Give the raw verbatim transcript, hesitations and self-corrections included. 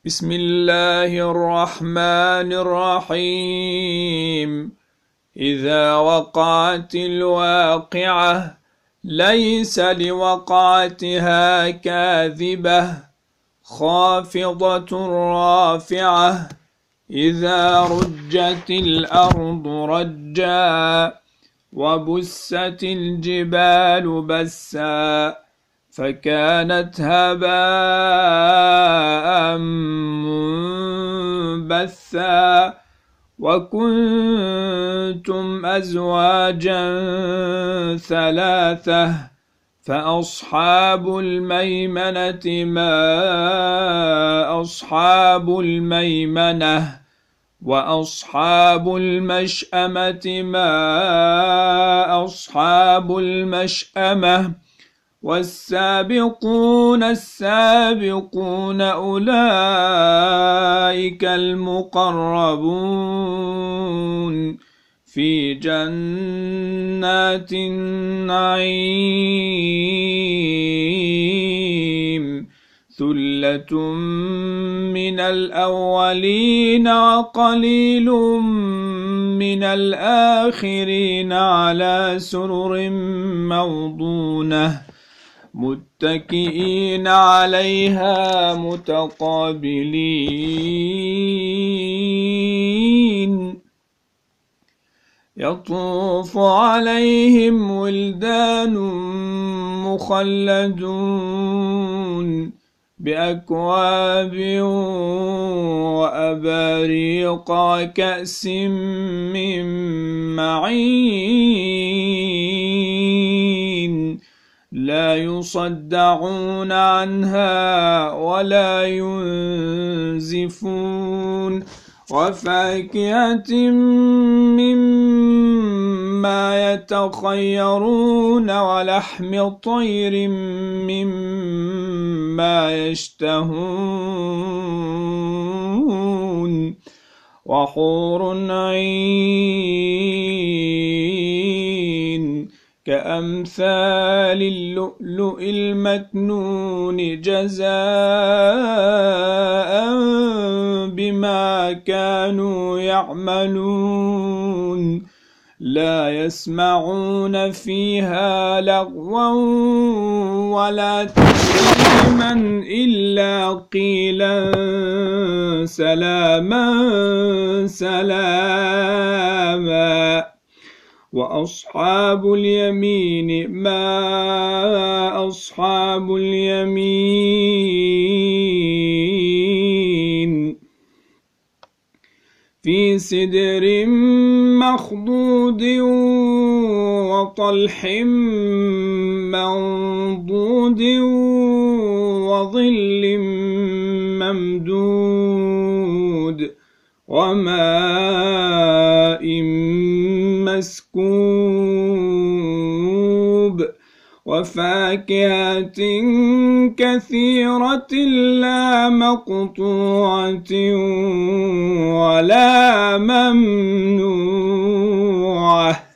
بسم الله الرحمن الرحيم. إذا وقعت الواقعة ليس لوقعتها كاذبة خافضة رافعة إذا رجت الأرض رجا وبست الجبال بسا فكانت هباء منبثا وكنتم أزواجا ثلاثة فأصحاب الميمنة ما أصحاب الميمنة وأصحاب المشأمة ما أصحاب المشأمة والسابقون السابقون أولئك المقربون في جنات النعيم ثلة من الأولين وقليل من الآخرين على سرر موضونة متكئين عليها متقابلين يطوف عليهم ولدان مخلدون بأكواب وأباريق وكأس من معين لا يصدعون عنها ولا ينزفون وفاكهة مما يتخيرون ولحم طير مما يشتهون وحور عين كأمثال اللؤلؤ المكنون جزاء بما كانوا يعملون لا يسمعون فيها لغوا ولا تأثيما إلا قيلا سلاما سلاما وأصحاب اليمين ما أصحاب اليمين في سدر مخضود وطلح منضود وظل ممدود وماء مسكوب وفاكهة كثيرة لا مقطوعة ولا ممنوعة